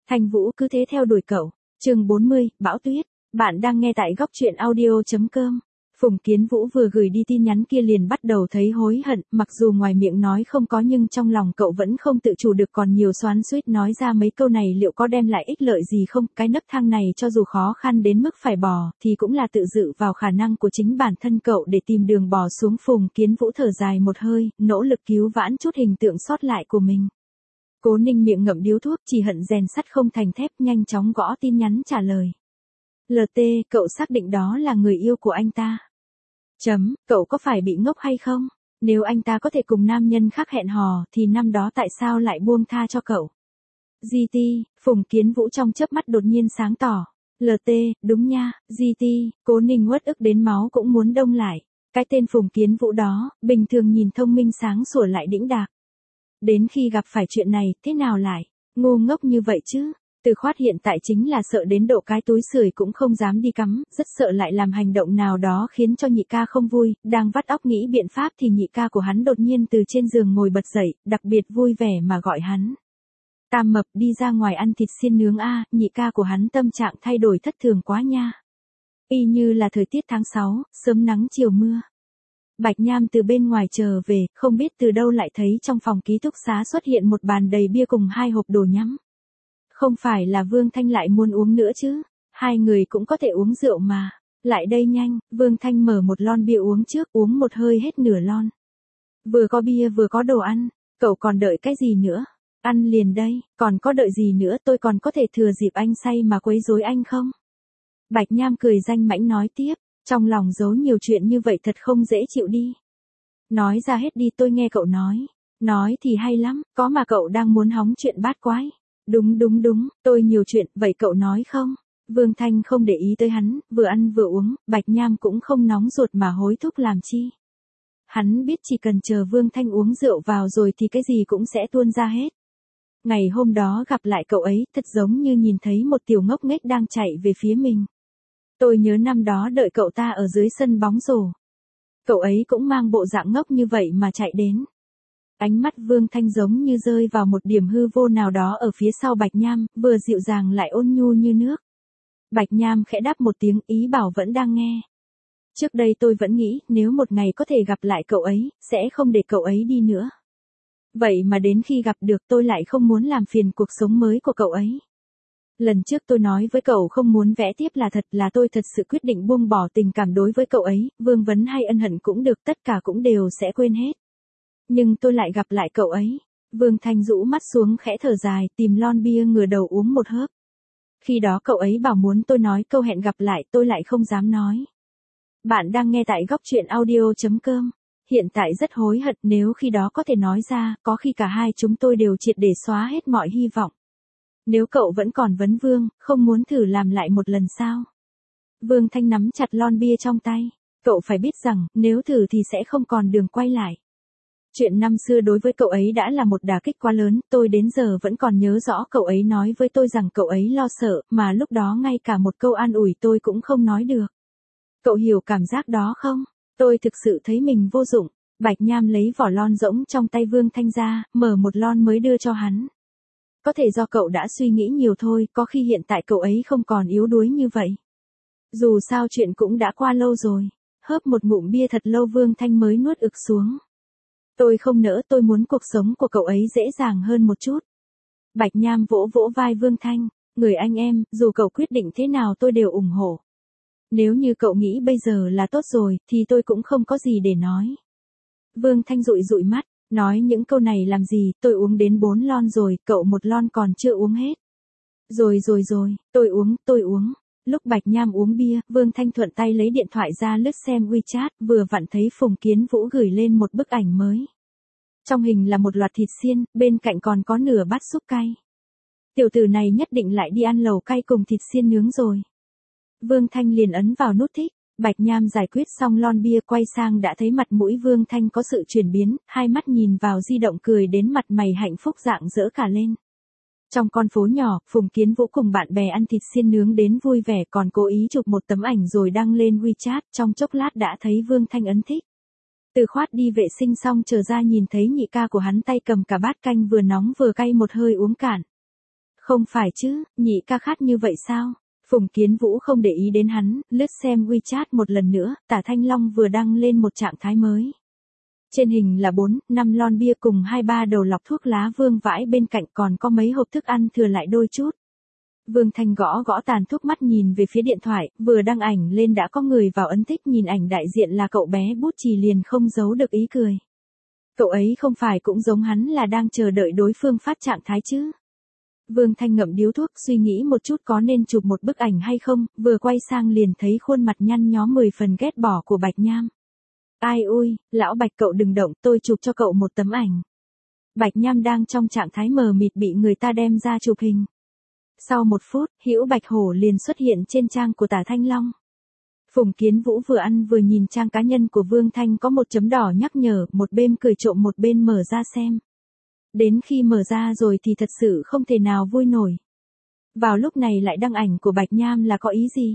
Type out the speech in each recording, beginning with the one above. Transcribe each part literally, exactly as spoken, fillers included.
Thanh Vũ cứ thế theo đuổi cậu. Chương bốn mươi, Bão Tuyết. Bạn đang nghe tại góc truyện audio chấm com. Phùng Kiến Vũ vừa gửi đi tin nhắn kia liền bắt đầu thấy hối hận, mặc dù ngoài miệng nói không có nhưng trong lòng cậu vẫn không tự chủ được còn nhiều xoắn xuýt nói ra mấy câu này liệu có đem lại ích lợi gì không, cái nấc thang này cho dù khó khăn đến mức phải bò, thì cũng là tự dự vào khả năng của chính bản thân cậu để tìm đường bò xuống. Phùng Kiến Vũ thở dài một hơi, nỗ lực cứu vãn chút hình tượng sót lại của mình. Cố Ninh miệng ngậm điếu thuốc, chỉ hận rèn sắt không thành thép, nhanh chóng gõ tin nhắn trả lời. lờ tê, cậu xác định đó là người yêu của anh ta. Chấm, cậu có phải bị ngốc hay không? Nếu anh ta có thể cùng nam nhân khác hẹn hò, thì năm đó tại sao lại buông tha cho cậu? giê tê, Phùng Kiến Vũ trong chớp mắt đột nhiên sáng tỏ. lờ tê, đúng nha, giê tê, Cố Ninh uất ức đến máu cũng muốn đông lại. Cái tên Phùng Kiến Vũ đó, bình thường nhìn thông minh sáng sủa lại đĩnh đạc. Đến khi gặp phải chuyện này, thế nào lại ngu ngốc như vậy chứ? Từ Khoát hiện tại chính là sợ đến độ cái túi sưởi cũng không dám đi cắm, rất sợ lại làm hành động nào đó khiến cho nhị ca không vui, đang vắt óc nghĩ biện pháp thì nhị ca của hắn đột nhiên từ trên giường ngồi bật dậy, đặc biệt vui vẻ mà gọi hắn. Tam mập, đi ra ngoài ăn thịt xiên nướng a. Nhị ca của hắn tâm trạng thay đổi thất thường quá nha. Y như là thời tiết tháng sáu, sớm nắng chiều mưa. Bạch Nham từ bên ngoài chờ về, không biết từ đâu lại thấy trong phòng ký túc xá xuất hiện một bàn đầy bia cùng hai hộp đồ nhắm. Không phải là Vương Thanh lại muốn uống nữa chứ? Hai người cũng có thể uống rượu mà. Lại đây nhanh, Vương Thanh mở một lon bia uống trước, uống một hơi hết nửa lon. Vừa có bia vừa có đồ ăn, cậu còn đợi cái gì nữa? Ăn liền đây, còn có đợi gì nữa, tôi còn có thể thừa dịp anh say mà quấy rối anh không? Bạch Nham cười danh mãnh nói tiếp, trong lòng giấu nhiều chuyện như vậy thật không dễ chịu đi. Nói ra hết đi, tôi nghe cậu nói. Nói thì hay lắm, có mà cậu đang muốn hóng chuyện bát quái. Đúng đúng đúng, tôi nhiều chuyện, vậy cậu nói không? Vương Thanh không để ý tới hắn, vừa ăn vừa uống, Bạch Nham cũng không nóng ruột mà hối thúc làm chi. Hắn biết chỉ cần chờ Vương Thanh uống rượu vào rồi thì cái gì cũng sẽ tuôn ra hết. Ngày hôm đó gặp lại cậu ấy, thật giống như nhìn thấy một tiểu ngốc nghếch đang chạy về phía mình. Tôi nhớ năm đó đợi cậu ta ở dưới sân bóng rổ. Cậu ấy cũng mang bộ dạng ngốc như vậy mà chạy đến. Ánh mắt Vương Thanh giống như rơi vào một điểm hư vô nào đó ở phía sau Bạch Nham, vừa dịu dàng lại ôn nhu như nước. Bạch Nham khẽ đáp một tiếng, ý bảo vẫn đang nghe. Trước đây tôi vẫn nghĩ, nếu một ngày có thể gặp lại cậu ấy, sẽ không để cậu ấy đi nữa. Vậy mà đến khi gặp được tôi lại không muốn làm phiền cuộc sống mới của cậu ấy. Lần trước tôi nói với cậu không muốn vẽ tiếp là thật, là tôi thật sự quyết định buông bỏ tình cảm đối với cậu ấy, vương vấn hay ân hận cũng được, tất cả cũng đều sẽ quên hết. Nhưng tôi lại gặp lại cậu ấy. Vương Thanh rũ mắt xuống khẽ thở dài, tìm lon bia ngửa đầu uống một hớp. Khi đó cậu ấy bảo muốn tôi nói câu hẹn gặp lại, tôi lại không dám nói. Bạn đang nghe tại góc truyện audio chấm com. Hiện tại rất hối hận, nếu khi đó có thể nói ra, có khi cả hai chúng tôi đều triệt để xóa hết mọi hy vọng. Nếu cậu vẫn còn vấn Vương, không muốn thử làm lại một lần sao? Vương Thanh nắm chặt lon bia trong tay. Cậu phải biết rằng, nếu thử thì sẽ không còn đường quay lại. Chuyện năm xưa đối với cậu ấy đã là một đả kích quá lớn, tôi đến giờ vẫn còn nhớ rõ cậu ấy nói với tôi rằng cậu ấy lo sợ, mà lúc đó ngay cả một câu an ủi tôi cũng không nói được. Cậu hiểu cảm giác đó không? Tôi thực sự thấy mình vô dụng. Bạch Nham lấy vỏ lon rỗng trong tay Vương Thanh ra, mở một lon mới đưa cho hắn. Có thể do cậu đã suy nghĩ nhiều thôi, có khi hiện tại cậu ấy không còn yếu đuối như vậy. Dù sao chuyện cũng đã qua lâu rồi. Hớp một ngụm bia thật lâu Vương Thanh mới nuốt ực xuống. Tôi không nỡ, tôi muốn cuộc sống của cậu ấy dễ dàng hơn một chút. Bạch Nham vỗ vỗ vai Vương Thanh, người anh em, dù cậu quyết định thế nào tôi đều ủng hộ. Nếu như cậu nghĩ bây giờ là tốt rồi, thì tôi cũng không có gì để nói. Vương Thanh dụi dụi mắt, nói những câu này làm gì, tôi uống đến bốn lon rồi, cậu một lon còn chưa uống hết. Rồi rồi rồi, tôi uống, tôi uống. Lúc Bạch Nham uống bia, Vương Thanh thuận tay lấy điện thoại ra lướt xem WeChat, vừa vặn thấy Phùng Kiến Vũ gửi lên một bức ảnh mới. Trong hình là một loạt thịt xiên, bên cạnh còn có nửa bát súp cay. Tiểu tử này nhất định lại đi ăn lẩu cay cùng thịt xiên nướng rồi. Vương Thanh liền ấn vào nút thích. Bạch Nham giải quyết xong lon bia quay sang đã thấy mặt mũi Vương Thanh có sự chuyển biến, hai mắt nhìn vào di động cười đến mặt mày hạnh phúc rạng rỡ cả lên. Trong con phố nhỏ, Phùng Kiến Vũ cùng bạn bè ăn thịt xiên nướng đến vui vẻ, còn cố ý chụp một tấm ảnh rồi đăng lên WeChat, trong chốc lát đã thấy Vương Thanh ấn thích. Từ Khoát đi vệ sinh xong trở ra nhìn thấy nhị ca của hắn tay cầm cả bát canh vừa nóng vừa cay một hơi uống cạn. Không phải chứ, nhị ca khát như vậy sao? Phùng Kiến Vũ không để ý đến hắn, lướt xem WeChat một lần nữa, Tả Thanh Long vừa đăng lên một trạng thái mới. Trên hình là bốn, năm lon bia cùng hai ba đầu lọc thuốc lá vương vãi bên cạnh, còn có mấy hộp thức ăn thừa lại đôi chút. Vương Thanh gõ gõ tàn thuốc, mắt nhìn về phía điện thoại, vừa đăng ảnh lên đã có người vào ấn thích, nhìn ảnh đại diện là cậu bé bút chì liền không giấu được ý cười. Cậu ấy không phải cũng giống hắn là đang chờ đợi đối phương phát trạng thái chứ? Vương Thanh ngậm điếu thuốc, suy nghĩ một chút có nên chụp một bức ảnh hay không, vừa quay sang liền thấy khuôn mặt nhăn nhó mười phần ghét bỏ của Bạch Nham. Ai ui, lão Bạch cậu đừng động, tôi chụp cho cậu một tấm ảnh. Bạch Nham đang trong trạng thái mờ mịt bị người ta đem ra chụp hình. Sau một phút, Hữu Bạch Hổ liền xuất hiện trên trang của Tả Thanh Long. Phùng Kiến Vũ vừa ăn vừa nhìn trang cá nhân của Vương Thanh, có một chấm đỏ nhắc nhở, một bên cười trộm một bên mở ra xem. Đến khi mở ra rồi thì thật sự không thể nào vui nổi. Vào lúc này lại đăng ảnh của Bạch Nham là có ý gì?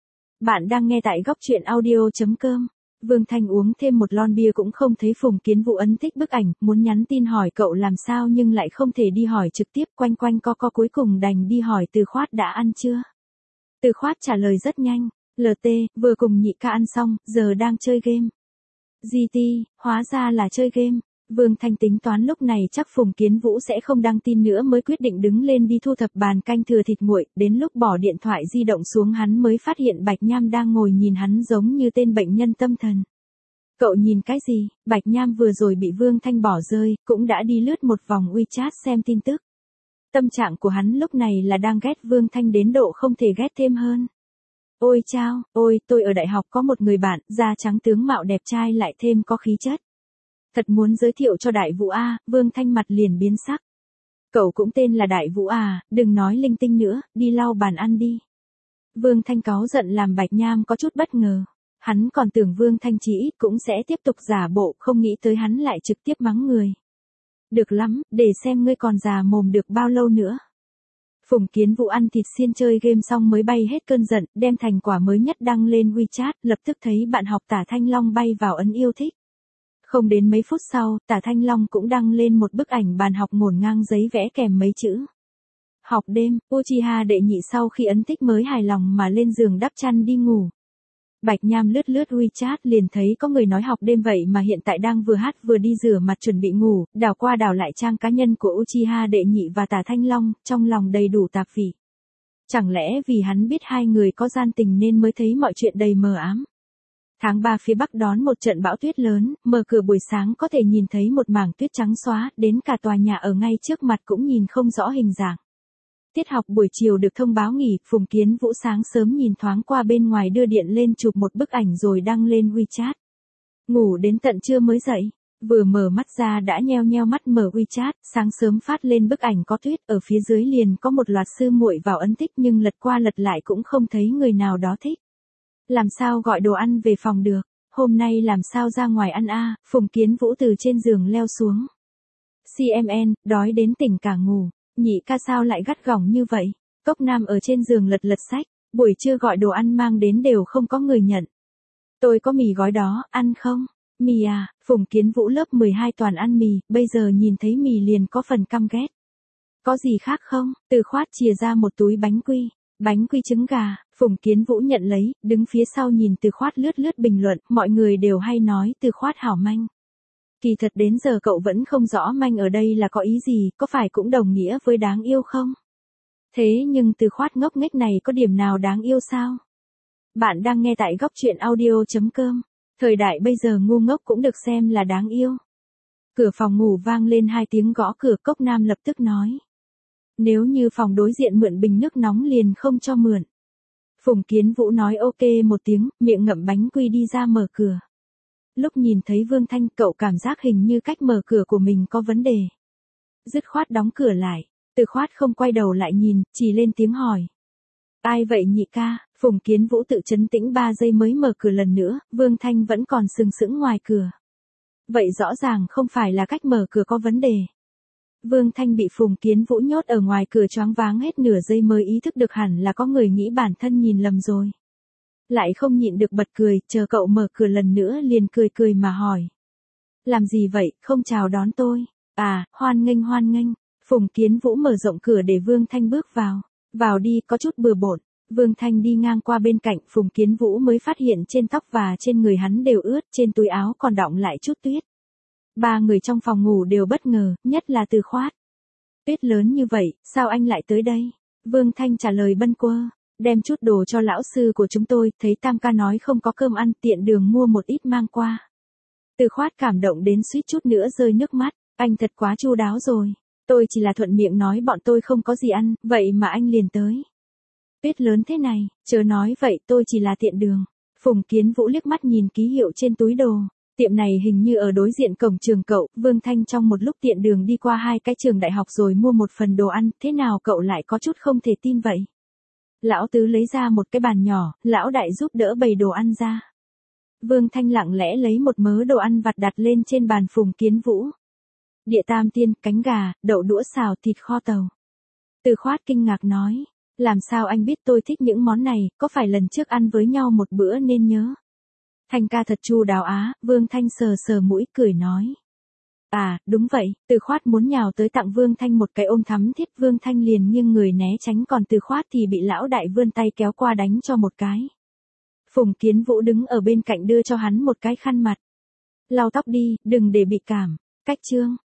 Bạn đang nghe tại góc truyện audio chấm com. Vương Thanh uống thêm một lon bia cũng không thấy Phùng Kiến Vũ ấn thích bức ảnh, muốn nhắn tin hỏi cậu làm sao nhưng lại không thể đi hỏi trực tiếp, quanh quanh co co cuối cùng đành đi hỏi Từ Khoát đã ăn chưa. Từ Khoát trả lời rất nhanh, lờ tê, vừa cùng nhị ca ăn xong, giờ đang chơi game. giê tê, hóa ra là chơi game. Vương Thanh tính toán lúc này chắc Phùng Kiến Vũ sẽ không đăng tin nữa mới quyết định đứng lên đi thu thập bàn canh thừa thịt nguội, đến lúc bỏ điện thoại di động xuống hắn mới phát hiện Bạch Nham đang ngồi nhìn hắn giống như tên bệnh nhân tâm thần. Cậu nhìn cái gì? Bạch Nham vừa rồi bị Vương Thanh bỏ rơi, cũng đã đi lướt một vòng WeChat xem tin tức. Tâm trạng của hắn lúc này là đang ghét Vương Thanh đến độ không thể ghét thêm hơn. Ôi chao, ôi, tôi ở đại học có một người bạn, da trắng tướng mạo đẹp trai lại thêm có khí chất. Thật muốn giới thiệu cho Đại Vũ A, Vương Thanh mặt liền biến sắc. Cậu cũng tên là Đại Vũ à, đừng nói linh tinh nữa, đi lau bàn ăn đi. Vương Thanh cáu giận làm Bạch Nham có chút bất ngờ. Hắn còn tưởng Vương Thanh chí ít cũng sẽ tiếp tục giả bộ, không nghĩ tới hắn lại trực tiếp mắng người. Được lắm, để xem ngươi còn già mồm được bao lâu nữa. Phùng Kiến Vũ ăn thịt xiên chơi game xong mới bay hết cơn giận, đem thành quả mới nhất đăng lên WeChat, lập tức thấy bạn học Tả Thanh Long bay vào ấn yêu thích. Không đến mấy phút sau, Tả Thanh Long cũng đăng lên một bức ảnh bàn học ngổn ngang giấy vẽ kèm mấy chữ. Học đêm, Uchiha đệ nhị sau khi ấn thích mới hài lòng mà lên giường đắp chăn đi ngủ. Bạch Nham lướt lướt WeChat liền thấy có người nói học đêm vậy mà hiện tại đang vừa hát vừa đi rửa mặt chuẩn bị ngủ, đảo qua đảo lại trang cá nhân của Uchiha đệ nhị và Tả Thanh Long, trong lòng đầy đủ tạp vị. Chẳng lẽ vì hắn biết hai người có gian tình nên mới thấy mọi chuyện đầy mờ ám. Tháng ba phía Bắc đón một trận bão tuyết lớn, mở cửa buổi sáng có thể nhìn thấy một mảng tuyết trắng xóa, đến cả tòa nhà ở ngay trước mặt cũng nhìn không rõ hình dạng. Tiết học buổi chiều được thông báo nghỉ, Phùng Kiến Vũ sáng sớm nhìn thoáng qua bên ngoài đưa điện lên chụp một bức ảnh rồi đăng lên WeChat. Ngủ đến tận trưa mới dậy, vừa mở mắt ra đã nheo nheo mắt mở WeChat, sáng sớm phát lên bức ảnh có tuyết, ở phía dưới liền có một loạt sư muội vào ấn thích nhưng lật qua lật lại cũng không thấy người nào đó thích. Làm sao gọi đồ ăn về phòng được, hôm nay làm sao ra ngoài ăn a? Phùng Kiến Vũ từ trên giường leo xuống. xê em en, đói đến tỉnh cả ngủ, nhị ca sao lại gắt gỏng như vậy? Cốc Nam ở trên giường lật lật sách, buổi trưa gọi đồ ăn mang đến đều không có người nhận. Tôi có mì gói đó, ăn không? Mì à? Phùng Kiến Vũ lớp mười hai toàn ăn mì, bây giờ nhìn thấy mì liền có phần căm ghét. Có gì khác không? Từ Khoát chìa ra một túi bánh quy. Bánh quy trứng gà, Phùng Kiến Vũ nhận lấy, đứng phía sau nhìn Từ Khoát lướt lướt bình luận, mọi người đều hay nói Từ Khoát hảo manh. Kỳ thật đến giờ cậu vẫn không rõ manh ở đây là có ý gì, có phải cũng đồng nghĩa với đáng yêu không? Thế nhưng Từ Khoát ngốc nghếch này có điểm nào đáng yêu sao? Bạn đang nghe tại góc truyện audio chấm com. Thời đại bây giờ ngu ngốc cũng được xem là đáng yêu. Cửa phòng ngủ vang lên hai tiếng gõ cửa, Cốc Nam lập tức nói. Nếu như phòng đối diện mượn bình nước nóng liền không cho mượn. Phùng Kiến Vũ nói ok một tiếng, miệng ngậm bánh quy đi ra mở cửa. Lúc nhìn thấy Vương Thanh cậu cảm giác hình như cách mở cửa của mình có vấn đề. Dứt khoát đóng cửa lại, Từ Khoát không quay đầu lại nhìn, chỉ lên tiếng hỏi. Ai vậy nhị ca? Phùng Kiến Vũ tự trấn tĩnh ba giây mới mở cửa lần nữa, Vương Thanh vẫn còn sừng sững ngoài cửa. Vậy rõ ràng không phải là cách mở cửa có vấn đề. Vương Thanh bị Phùng Kiến Vũ nhốt ở ngoài cửa choáng váng hết nửa giây mới ý thức được hẳn là có người nghĩ bản thân nhìn lầm rồi. Lại không nhịn được bật cười, chờ cậu mở cửa lần nữa liền cười cười mà hỏi. Làm gì vậy, không chào đón tôi? À, hoan nghênh hoan nghênh. Phùng Kiến Vũ mở rộng cửa để Vương Thanh bước vào. Vào đi, có chút bừa bộn. Vương Thanh đi ngang qua bên cạnh Phùng Kiến Vũ mới phát hiện trên tóc và trên người hắn đều ướt, trên túi áo còn đọng lại chút tuyết. Ba người trong phòng ngủ đều bất ngờ, nhất là Từ Khoát. Tuyết lớn như vậy, sao anh lại tới đây? Vương Thanh trả lời bâng quơ, đem chút đồ cho lão sư của chúng tôi, thấy Tam ca nói không có cơm ăn, tiện đường mua một ít mang qua. Từ Khoát cảm động đến suýt chút nữa rơi nước mắt, anh thật quá chu đáo rồi. Tôi chỉ là thuận miệng nói bọn tôi không có gì ăn, vậy mà anh liền tới. Tuyết lớn thế này, chớ nói vậy, tôi chỉ là tiện đường. Phùng Kiến Vũ liếc mắt nhìn ký hiệu trên túi đồ. Tiệm này hình như ở đối diện cổng trường cậu. Vương Thanh trong một lúc tiện đường đi qua hai cái trường đại học rồi mua một phần đồ ăn, thế nào cậu lại có chút không thể tin vậy? Lão Tứ lấy ra một cái bàn nhỏ, lão Đại giúp đỡ bày đồ ăn ra. Vương Thanh lặng lẽ lấy một mớ đồ ăn vặt đặt lên trên bàn Phùng Kiến Vũ. Địa tam tiên, cánh gà, đậu đũa xào, thịt kho tàu. Từ Khoát kinh ngạc nói, làm sao anh biết tôi thích những món này, có phải lần trước ăn với nhau một bữa nên nhớ? Thanh ca thật chu đáo á. Vương Thanh sờ sờ mũi cười nói. À, đúng vậy. Từ Khoát muốn nhào tới tặng Vương Thanh một cái ôm thắm thiết, Vương Thanh liền nghiêng người né tránh, còn Từ Khoát thì bị lão Đại vươn tay kéo qua đánh cho một cái. Phùng Kiến Vũ đứng ở bên cạnh đưa cho hắn một cái khăn mặt. Lau tóc đi, đừng để bị cảm. Cách chương.